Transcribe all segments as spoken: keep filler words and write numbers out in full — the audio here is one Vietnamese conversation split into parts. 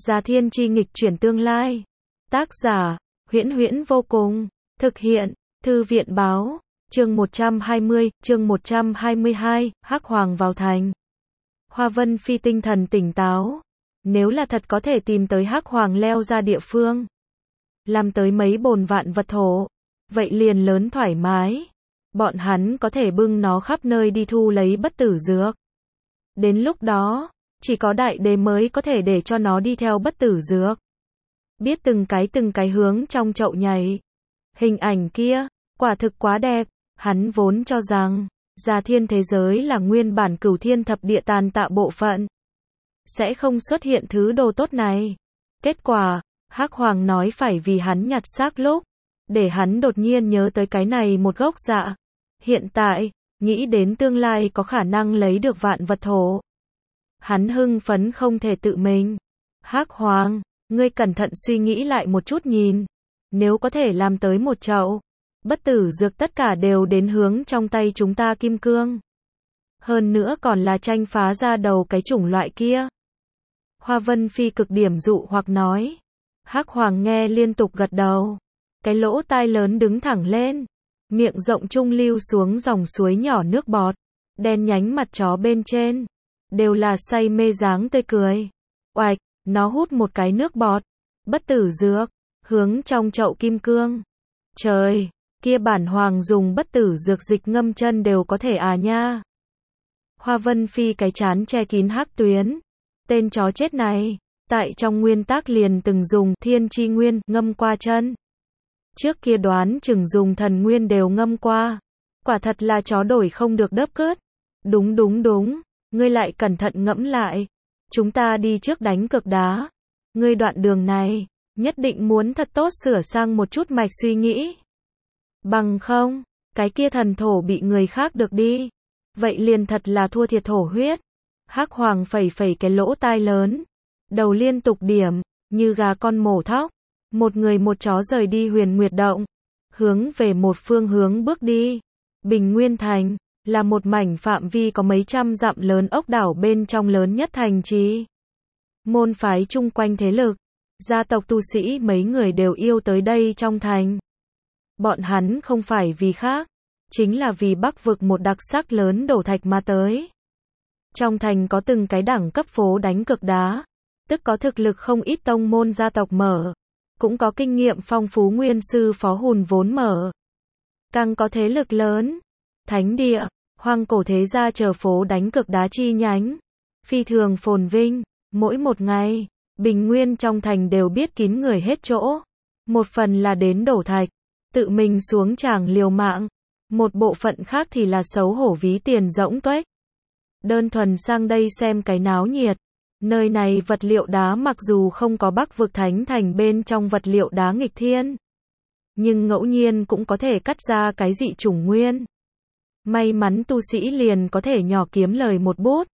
Già Thiên Chi nghịch chuyển tương lai. Tác giả, Huyễn Huyễn vô cùng. Thực hiện, Thư viện báo. Chương một trăm hai mươi, chương một trăm hai mươi hai, Hắc Hoàng vào thành. Hoa Vân Phi tinh thần tỉnh táo. Nếu là thật có thể tìm tới Hắc Hoàng leo ra địa phương, làm tới mấy bồn vạn vật thổ, vậy liền lớn thoải mái. Bọn hắn có thể bưng nó khắp nơi đi thu lấy bất tử dược. Đến lúc đó, chỉ có đại đế mới có thể để cho nó đi theo bất tử dược. Biết từng cái từng cái hướng trong chậu nhảy. Hình ảnh kia, quả thực quá đẹp. Hắn vốn cho rằng, Già Thiên thế giới là nguyên bản Cửu Thiên Thập Địa tàn tạ bộ phận, sẽ không xuất hiện thứ đồ tốt này. Kết quả, Hắc Hoàng nói phải vì hắn nhặt xác lúc, để hắn đột nhiên nhớ tới cái này một gốc dạ. Hiện tại, nghĩ đến tương lai có khả năng lấy được vạn vật thổ. Hắn hưng phấn không thể tự mình. Hắc Hoàng, ngươi cẩn thận suy nghĩ lại một chút nhìn. Nếu có thể làm tới một chậu, bất tử dược tất cả đều đến hướng trong tay chúng ta kim cương. Hơn nữa còn là tranh phá ra đầu cái chủng loại kia. Hoa Vân Phi cực điểm dụ hoặc nói. Hắc Hoàng nghe liên tục gật đầu. Cái lỗ tai lớn đứng thẳng lên. Miệng rộng trung lưu xuống dòng suối nhỏ nước bọt. Đen nhánh mặt chó bên trên. Đều là say mê dáng tươi cười. Oạch, nó hút một cái nước bọt. Bất tử dược. Hướng trong chậu kim cương. Trời, kia bản hoàng dùng bất tử dược dịch ngâm chân đều có thể à nha. Hoa Vân Phi cái chán che kín hắc tuyến. Tên chó chết này, tại trong nguyên tác liền từng dùng thiên chi nguyên ngâm qua chân. Trước kia đoán chừng dùng thần nguyên đều ngâm qua. Quả thật là chó đổi không được đớp cướt. Đúng đúng đúng, ngươi lại cẩn thận ngẫm lại. Chúng ta đi trước đánh cược đá. Ngươi đoạn đường này, nhất định muốn thật tốt sửa sang một chút mạch suy nghĩ. Bằng không, cái kia thần thổ bị người khác được đi. Vậy liền thật là thua thiệt thổ huyết. Hắc Hoàng phẩy phẩy cái lỗ tai lớn. Đầu liên tục điểm, như gà con mổ thóc. Một người một chó rời đi Huyền Nguyệt Động. Hướng về một phương hướng bước đi. Bình Nguyên Thành, là một mảnh phạm vi có mấy trăm dặm lớn ốc đảo bên trong lớn nhất thành trì. Môn phái chung quanh thế lực, gia tộc tu sĩ mấy người đều yêu tới đây trong thành. Bọn hắn không phải vì khác, chính là vì Bắc vực một đặc sắc lớn đổ thạch mà tới. Trong thành có từng cái đẳng cấp phố đánh cược đá, tức có thực lực không ít tông môn gia tộc mở, cũng có kinh nghiệm phong phú nguyên sư phó hùn vốn mở. Càng có thế lực lớn, thánh địa, hoang cổ thế gia chờ phố đánh cược đá chi nhánh, phi thường phồn vinh, mỗi một ngày, Bình Nguyên trong thành đều biết kín người hết chỗ. Một phần là đến đổ thạch, tự mình xuống tràng liều mạng, một bộ phận khác thì là xấu hổ ví tiền rỗng tuếch. Đơn thuần sang đây xem cái náo nhiệt. Nơi này vật liệu đá mặc dù không có Bắc vực thánh thành bên trong vật liệu đá nghịch thiên, nhưng ngẫu nhiên cũng có thể cắt ra cái dị chủng nguyên. May mắn tu sĩ liền có thể nhỏ kiếm lời một bút.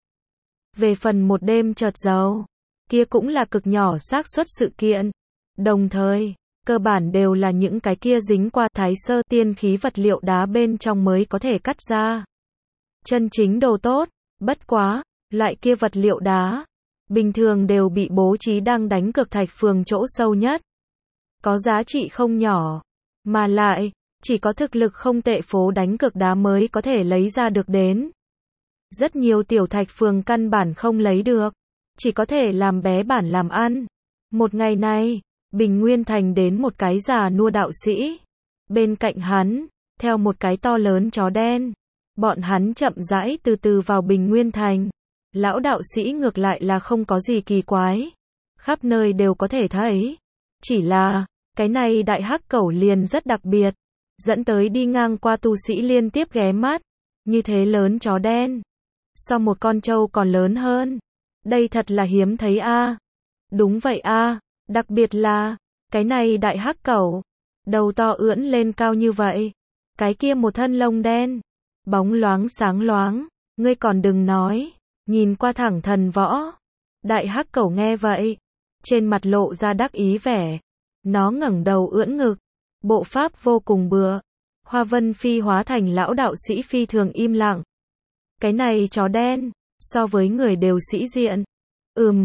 Về phần một đêm chợt giàu, kia cũng là cực nhỏ xác suất sự kiện. Đồng thời, cơ bản đều là những cái kia dính qua thái sơ tiên khí vật liệu đá bên trong mới có thể cắt ra. Chân chính đồ tốt, bất quá, loại kia vật liệu đá, bình thường đều bị bố trí đang đánh cược thạch phường chỗ sâu nhất. Có giá trị không nhỏ, mà lại, chỉ có thực lực không tệ phố đánh cược đá mới có thể lấy ra được đến. Rất nhiều tiểu thạch phường căn bản không lấy được, chỉ có thể làm bé bản làm ăn. Một ngày này, Bình Nguyên Thành đến một cái già nua đạo sĩ. Bên cạnh hắn, theo một cái to lớn chó đen. Bọn hắn chậm rãi từ từ vào Bình Nguyên Thành. Lão đạo sĩ ngược lại là không có gì kỳ quái. Khắp nơi đều có thể thấy. Chỉ là, cái này đại hắc cẩu liền rất đặc biệt. Dẫn tới đi ngang qua tu sĩ liên tiếp ghé mắt. Như thế lớn chó đen. So một con trâu còn lớn hơn. Đây thật là hiếm thấy a. Đúng vậy a. Đặc biệt là, cái này đại hắc cẩu, đầu to ưỡn lên cao như vậy, cái kia một thân lông đen, bóng loáng sáng loáng, ngươi còn đừng nói, nhìn qua thẳng thần võ. Đại hắc cẩu nghe vậy, trên mặt lộ ra đắc ý vẻ, nó ngẩng đầu ưỡn ngực, bộ pháp vô cùng bừa. Hoa Vân Phi hóa thành lão đạo sĩ phi thường im lặng. Cái này chó đen, so với người đều sĩ diện. Ừm,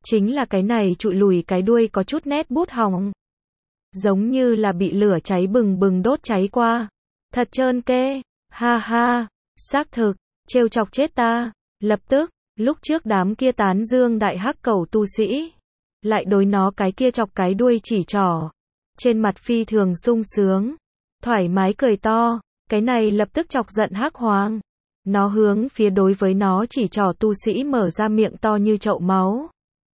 Chính là cái này trụi lùi cái đuôi có chút nét bút hỏng. Giống như là bị lửa cháy bừng bừng đốt cháy qua. Thật trơn kê, ha ha, xác thực, trêu chọc chết ta. Lập tức, lúc trước đám kia tán dương đại hắc cẩu tu sĩ, lại đối nó cái kia chọc cái đuôi chỉ trỏ. Trên mặt phi thường sung sướng, thoải mái cười to, cái này lập tức chọc giận hắc hoàng. Nó hướng phía đối với nó chỉ trỏ tu sĩ mở ra miệng to như chậu máu.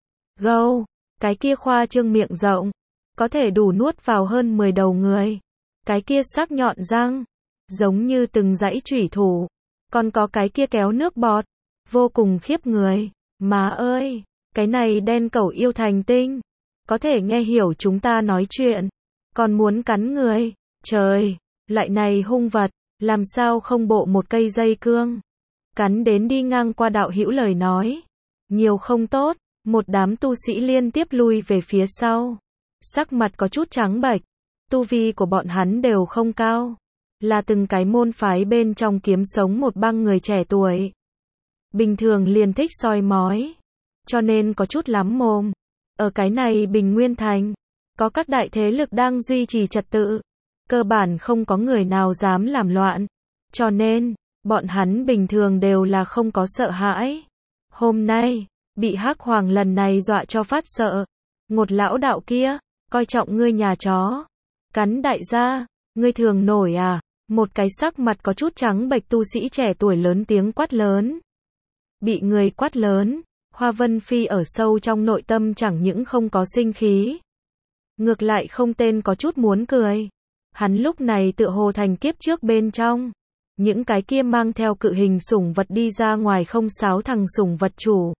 Gâu, cái kia khoa trương miệng rộng, có thể đủ nuốt vào hơn mười đầu người. Cái kia sắc nhọn răng, giống như từng dãy chủy thủ, còn có cái kia kéo nước bọt, vô cùng khiếp người. Má ơi, cái này đen cẩu yêu thành tinh, có thể nghe hiểu chúng ta nói chuyện, còn muốn cắn người. Trời, loại này hung vật, làm sao không bộ một cây dây cương, cắn đến đi ngang qua đạo hữu lời nói. Nhiều không tốt, một đám tu sĩ liên tiếp lui về phía sau. Sắc mặt có chút trắng bệch, tu vi của bọn hắn đều không cao. Là từng cái môn phái bên trong kiếm sống một băng người trẻ tuổi. Bình thường liền thích soi mói, cho nên có chút lắm mồm. Ở cái này Bình Nguyên Thành, có các đại thế lực đang duy trì trật tự. Cơ bản không có người nào dám làm loạn. Cho nên, bọn hắn bình thường đều là không có sợ hãi. Hôm nay, bị hắc hoàng lần này dọa cho phát sợ. Ngột lão đạo kia, coi trọng ngươi nhà chó. Cắn đại gia, ngươi thường nổi à? Một cái sắc mặt có chút trắng bệch tu sĩ trẻ tuổi lớn tiếng quát lớn. Bị người quát lớn, Hoa Vân Phi ở sâu trong nội tâm chẳng những không có sinh khí, ngược lại không tên có chút muốn cười. Hắn lúc này tựa hồ thành kiếp trước bên trong. Những cái kia mang theo cự hình sủng vật đi ra ngoài không sáo thằng sủng vật chủ.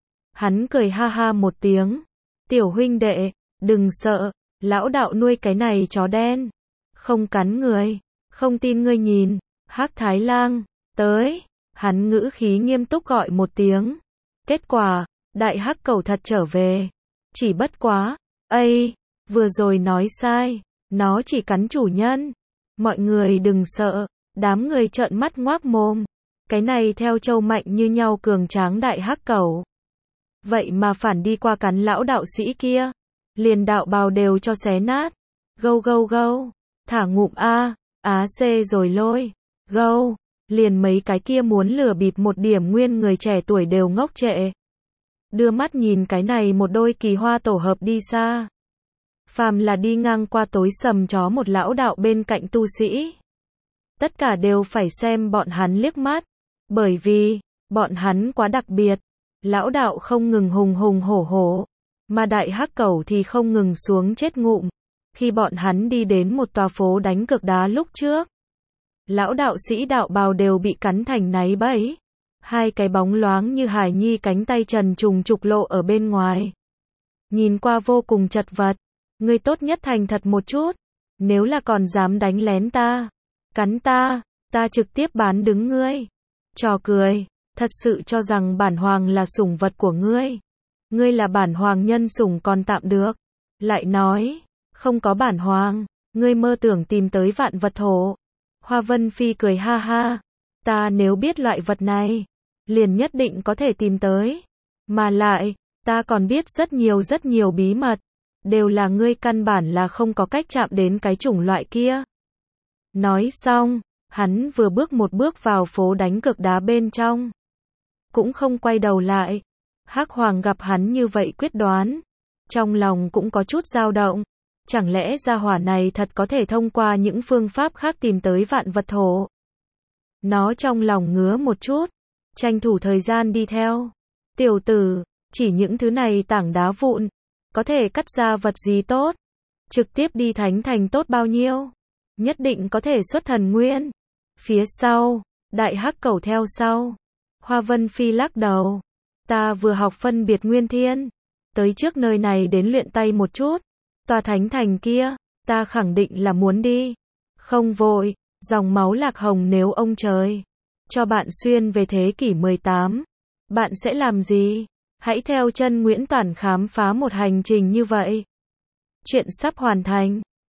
Hắn cười ha ha một tiếng. Tiểu huynh đệ, đừng sợ, lão đạo nuôi cái này chó đen. Không cắn người, không tin ngươi nhìn, hắc Thái Lang, tới. Hắn ngữ khí nghiêm túc gọi một tiếng. Kết quả, đại hắc cẩu thật trở về. Chỉ bất quá, ây, vừa rồi nói sai, nó chỉ cắn chủ nhân. Mọi người đừng sợ, đám người trợn mắt ngoác mồm. Cái này theo châu mạnh như nhau cường tráng đại hắc cẩu. Vậy mà phản đi qua cắn lão đạo sĩ kia. Liền đạo bào đều cho xé nát. Gâu gâu gâu, thả ngụm A, á xê rồi lôi. Gâu, liền mấy cái kia muốn lừa bịp một điểm nguyên người trẻ tuổi đều ngốc trệ. Đưa mắt nhìn cái này một đôi kỳ hoa tổ hợp đi xa. Phàm là đi ngang qua tối sầm chó một lão đạo bên cạnh tu sĩ. Tất cả đều phải xem bọn hắn liếc mắt. Bởi vì, bọn hắn quá đặc biệt. Lão đạo không ngừng hùng hùng hổ hổ. Mà đại hắc cẩu thì không ngừng xuống chết ngụm. Khi bọn hắn đi đến một tòa phố đánh cược đá lúc trước. Lão đạo sĩ đạo bào đều bị cắn thành náy bẫy. Hai cái bóng loáng như hải nhi cánh tay trần trùng trục lộ ở bên ngoài. Nhìn qua vô cùng chật vật. Ngươi tốt nhất thành thật một chút. Nếu là còn dám đánh lén ta, cắn ta, ta trực tiếp bán đứng ngươi. Trò cười, thật sự cho rằng bản hoàng là sủng vật của ngươi. Ngươi là bản hoàng nhân sủng còn tạm được. Lại nói, không có bản hoàng, ngươi mơ tưởng tìm tới vạn vật thổ. Hoa Vân Phi cười ha ha. Ta nếu biết loại vật này, liền nhất định có thể tìm tới. Mà lại, ta còn biết rất nhiều rất nhiều bí mật. Đều là ngươi căn bản là không có cách chạm đến cái chủng loại kia. Nói xong, hắn vừa bước một bước vào phố đánh cược đá bên trong. Cũng không quay đầu lại. Hắc Hoàng gặp hắn như vậy quyết đoán. Trong lòng cũng có chút dao động. Chẳng lẽ gia hỏa này thật có thể thông qua những phương pháp khác tìm tới vạn vật thổ. Nó trong lòng ngứa một chút. Tranh thủ thời gian đi theo. Tiểu tử, chỉ những thứ này tảng đá vụn. Có thể cắt ra vật gì tốt. Trực tiếp đi thánh thành tốt bao nhiêu. Nhất định có thể xuất thần nguyên. Phía sau, đại hắc cẩu theo sau. Hoa Vân Phi lắc đầu. Ta vừa học phân biệt nguyên thiên. Tới trước nơi này đến luyện tay một chút. Tòa thánh thành kia, ta khẳng định là muốn đi. Không vội, dòng máu lạc hồng nếu ông trời cho bạn xuyên về thế kỷ mười tám. Bạn sẽ làm gì? Hãy theo chân Nguyễn Toản khám phá một hành trình như vậy. Chuyện sắp hoàn thành.